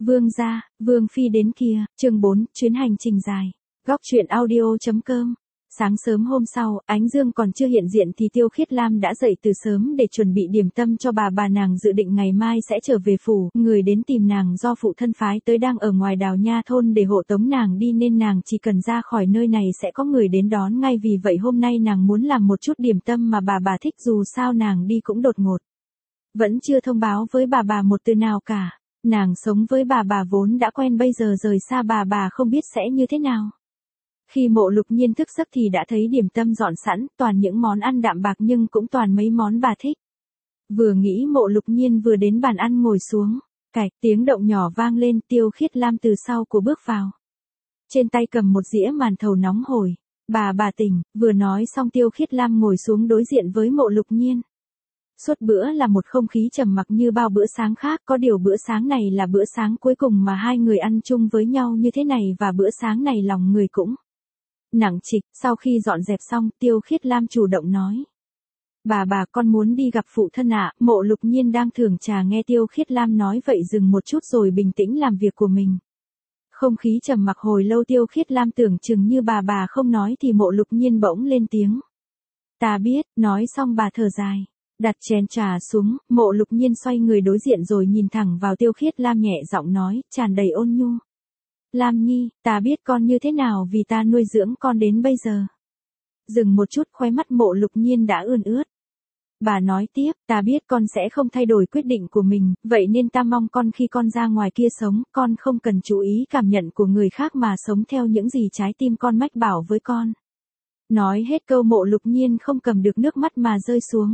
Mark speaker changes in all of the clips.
Speaker 1: Vương gia, Vương phi đến kìa, chương 4, chuyến hành trình dài. Góc truyện audio.com. Sáng sớm hôm sau, ánh dương còn chưa hiện diện thì Tiêu Khiết Lam đã dậy từ sớm để chuẩn bị điểm tâm cho bà nàng dự định ngày mai sẽ trở về phủ, người đến tìm nàng do phụ thân phái tới đang ở ngoài Đào Nha thôn để hộ tống nàng đi nên nàng chỉ cần ra khỏi nơi này sẽ có người đến đón ngay, vì vậy hôm nay nàng muốn làm một chút điểm tâm mà bà thích, dù sao nàng đi cũng đột ngột. Vẫn chưa thông báo với bà một từ nào cả. Nàng sống với bà vốn đã quen, bây giờ rời xa bà không biết sẽ như thế nào. Khi Mộ Lục Nhiên thức giấc thì đã thấy điểm tâm dọn sẵn, toàn những món ăn đạm bạc nhưng cũng toàn mấy món bà thích. Vừa nghĩ Mộ Lục Nhiên vừa đến bàn ăn ngồi xuống, cạch tiếng động nhỏ vang lên, Tiêu Khiết Lam từ sau của bước vào. Trên tay cầm một dĩa màn thầu nóng hổi. Bà tỉnh, vừa nói xong Tiêu Khiết Lam ngồi xuống đối diện với Mộ Lục Nhiên. Suốt bữa là một không khí trầm mặc như bao bữa sáng khác, có điều bữa sáng này là bữa sáng cuối cùng mà hai người ăn chung với nhau như thế này, và bữa sáng này lòng người cũng nặng trịch. Sau khi dọn dẹp xong, Tiêu Khiết Lam chủ động nói. Bà con muốn đi gặp phụ thân ạ. Mộ Lục Nhiên đang thưởng trà nghe Tiêu Khiết Lam nói vậy dừng một chút rồi bình tĩnh làm việc của mình. Không khí trầm mặc hồi lâu, Tiêu Khiết Lam tưởng chừng như bà không nói thì Mộ Lục Nhiên bỗng lên tiếng. Ta biết, nói xong bà thở dài. Đặt chén trà xuống, Mộ Lục Nhiên xoay người đối diện rồi nhìn thẳng vào Tiêu Khiết Lam nhẹ giọng nói, tràn đầy ôn nhu. Lam Nhi, ta biết con như thế nào vì ta nuôi dưỡng con đến bây giờ. Dừng một chút, khóe mắt Mộ Lục Nhiên đã ươn ướt. Bà nói tiếp, ta biết con sẽ không thay đổi quyết định của mình, vậy nên ta mong con khi con ra ngoài kia sống, con không cần chú ý cảm nhận của người khác mà sống theo những gì trái tim con mách bảo với con. Nói hết câu Mộ Lục Nhiên không cầm được nước mắt mà rơi xuống.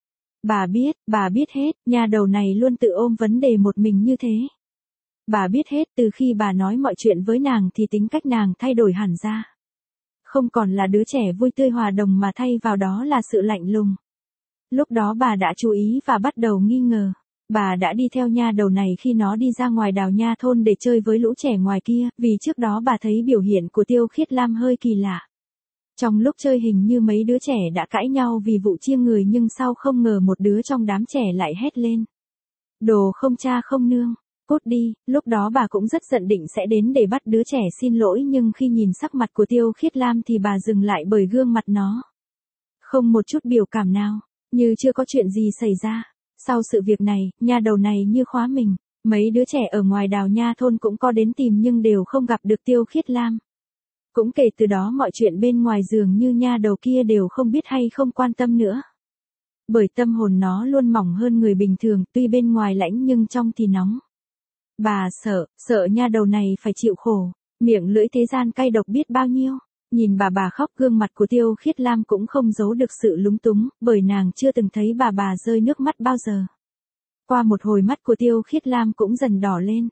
Speaker 1: Bà biết hết, nhà đầu này luôn tự ôm vấn đề một mình như thế. Bà biết hết, từ khi bà nói mọi chuyện với nàng thì tính cách nàng thay đổi hẳn ra. Không còn là đứa trẻ vui tươi hòa đồng mà thay vào đó là sự lạnh lùng. Lúc đó bà đã chú ý và bắt đầu nghi ngờ. Bà đã đi theo nha đầu này khi nó đi ra ngoài Đào Nha thôn để chơi với lũ trẻ ngoài kia, vì trước đó bà thấy biểu hiện của Tiêu Khiết Lam hơi kỳ lạ. Trong lúc chơi hình như mấy đứa trẻ đã cãi nhau vì vụ chia người, nhưng sau không ngờ một đứa trong đám trẻ lại hét lên. Đồ không cha không nương, cút đi. Lúc đó bà cũng rất giận định sẽ đến để bắt đứa trẻ xin lỗi, nhưng khi nhìn sắc mặt của Tiêu Khiết Lam thì bà dừng lại bởi gương mặt nó. Không một chút biểu cảm nào, như chưa có chuyện gì xảy ra. Sau sự việc này, nha đầu này như khóa mình. Mấy đứa trẻ ở ngoài Đào Nha thôn cũng có đến tìm nhưng đều không gặp được Tiêu Khiết Lam. Cũng kể từ đó mọi chuyện bên ngoài dường như nha đầu kia đều không biết hay không quan tâm nữa. Bởi tâm hồn nó luôn mỏng hơn người bình thường, tuy bên ngoài lãnh nhưng trong thì nóng. Bà sợ nha đầu này phải chịu khổ, miệng lưỡi thế gian cay độc biết bao nhiêu. Nhìn bà khóc, gương mặt của Tiêu Khiết Lam cũng không giấu được sự lúng túng, bởi nàng chưa từng thấy bà rơi nước mắt bao giờ. Qua một hồi mắt của Tiêu Khiết Lam cũng dần đỏ lên.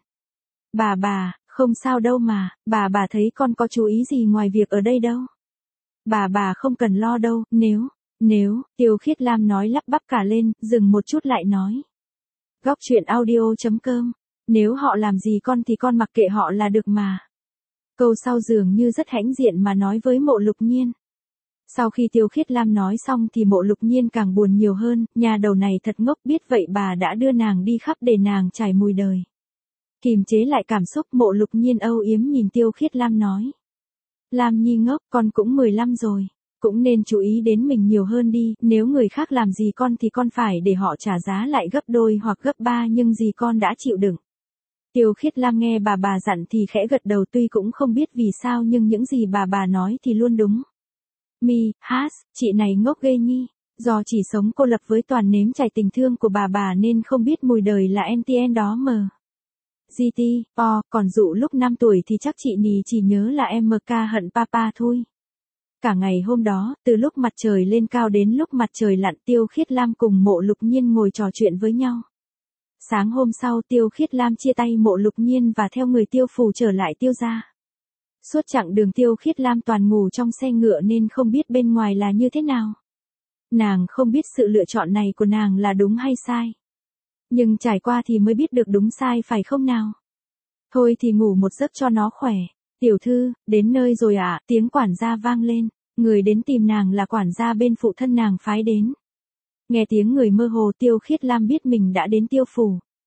Speaker 1: Bà, không sao đâu mà, bà thấy con có chú ý gì ngoài việc ở đây đâu. Bà không cần lo đâu, nếu, Tiêu Khiết Lam nói lắp bắp cả lên, dừng một chút lại nói. Góc truyện audio.com, nếu họ làm gì con thì con mặc kệ họ là được mà. Câu sau dường như rất hãnh diện mà nói với Mộ Lục Nhiên. Sau khi Tiêu Khiết Lam nói xong thì Mộ Lục Nhiên càng buồn nhiều hơn, nhà đầu này thật ngốc, biết vậy bà đã đưa nàng đi khắp để nàng trải mùi đời. Kìm chế lại cảm xúc, Mộ Lục Nhiên âu yếm nhìn Tiêu Khiết Lam nói. Lam Nhi ngốc, con cũng 15 rồi, cũng nên chú ý đến mình nhiều hơn đi, nếu người khác làm gì con thì con phải để họ trả giá lại gấp đôi hoặc gấp 3, nhưng gì con đã chịu đựng. Tiêu Khiết Lam nghe bà dặn thì khẽ gật đầu, tuy cũng không biết vì sao nhưng những gì bà nói thì luôn đúng. Chị này ngốc ghê nhi, do chỉ sống cô lập với toàn nếm trải tình thương của bà nên không biết mùi đời là NTN đó mờ. Còn dụ lúc 5 tuổi thì chắc chị nì chỉ nhớ là MK hận papa thôi. Cả ngày hôm đó, từ lúc mặt trời lên cao đến lúc mặt trời lặn, Tiêu Khiết Lam cùng Mộ Lục Nhiên ngồi trò chuyện với nhau. Sáng hôm sau, Tiêu Khiết Lam chia tay Mộ Lục Nhiên và theo người Tiêu phủ trở lại Tiêu gia. Suốt chặng đường Tiêu Khiết Lam toàn ngủ trong xe ngựa nên không biết bên ngoài là như thế nào. Nàng không biết sự lựa chọn này của nàng là đúng hay sai. Nhưng trải qua thì mới biết được đúng sai phải không nào? Thôi thì ngủ một giấc cho nó khỏe. Tiểu thư, đến nơi rồi ạ, tiếng quản gia vang lên. Người đến tìm nàng là quản gia bên phụ thân nàng phái đến. Nghe tiếng người mơ hồ, Tiêu Khiết Lam biết mình đã đến Tiêu phủ.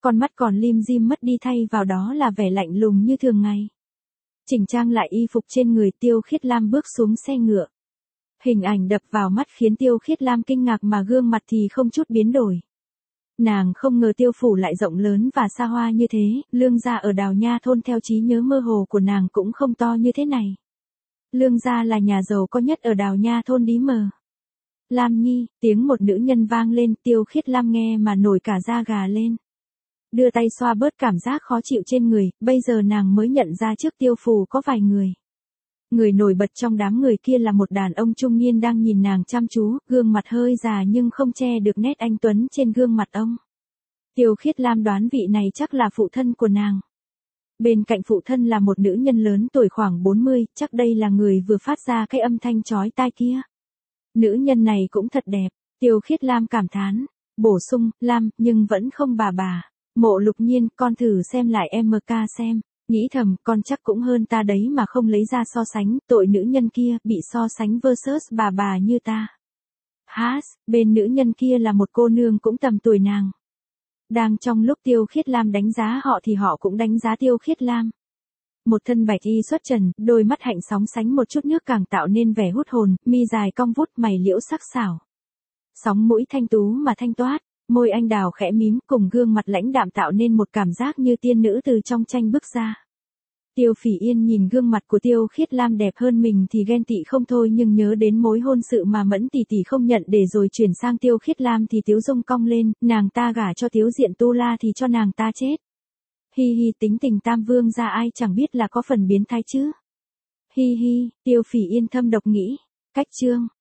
Speaker 1: con mắt còn lim dim mất đi thay vào đó là vẻ lạnh lùng như thường ngày. Chỉnh trang lại y phục trên người Tiêu Khiết Lam bước xuống xe ngựa. Hình ảnh đập vào mắt khiến Tiêu Khiết Lam kinh ngạc mà gương mặt thì không chút biến đổi. Nàng không ngờ Tiêu phủ lại rộng lớn và xa hoa như thế, Lương gia ở Đào Nha thôn theo trí nhớ mơ hồ của nàng cũng không to như thế này. Lương gia là nhà giàu có nhất ở Đào Nha thôn Lý Mờ. Lam Nhi, tiếng một nữ nhân vang lên, Tiêu Khiết Lam nghe mà nổi cả da gà lên. Đưa tay xoa bớt cảm giác khó chịu trên người, bây giờ nàng mới nhận ra trước Tiêu phủ có vài người. Người nổi bật trong đám người kia là một đàn ông trung niên đang nhìn nàng chăm chú, gương mặt hơi già nhưng không che được nét anh tuấn trên gương mặt ông. Tiêu Khiết Lam đoán vị này chắc là phụ thân của nàng. Bên cạnh phụ thân là một nữ nhân lớn tuổi khoảng 40, chắc đây là người vừa phát ra cái âm thanh chói tai kia. Nữ nhân này cũng thật đẹp, Tiêu Khiết Lam cảm thán, bổ sung, Lam, nhưng vẫn không bà. Mộ Lục Nhiên, con thử xem lại MK xem. Nghĩ thầm, con chắc cũng hơn ta đấy mà không lấy ra so sánh, tội nữ nhân kia, bị so sánh versus bà như ta. Bên nữ nhân kia là một cô nương cũng tầm tuổi nàng. Đang trong lúc Tiêu Khiết Lam đánh giá họ thì họ cũng đánh giá Tiêu Khiết Lam. Một thân bạch y xuất trần, đôi mắt hạnh sóng sánh một chút nước càng tạo nên vẻ hút hồn, mi dài cong vút, mày liễu sắc sảo. Sóng mũi thanh tú mà thanh toát, môi anh đào khẽ mím cùng gương mặt lãnh đạm tạo nên một cảm giác như tiên nữ từ trong tranh bước ra. Tiêu Phỉ Yên nhìn gương mặt của Tiêu Khiết Lam đẹp hơn mình thì ghen tị không thôi, nhưng nhớ đến mối hôn sự mà Mẫn tỷ tỷ không nhận để rồi chuyển sang Tiêu Khiết Lam thì tiếu dung cong lên, nàng ta gả cho Tiếu Diện Tu La thì cho nàng ta chết. Hi hi, tính tình Tam Vương gia ai chẳng biết là có phần biến thái chứ. Hi hi, Tiêu Phỉ Yên thâm độc nghĩ. Cách chương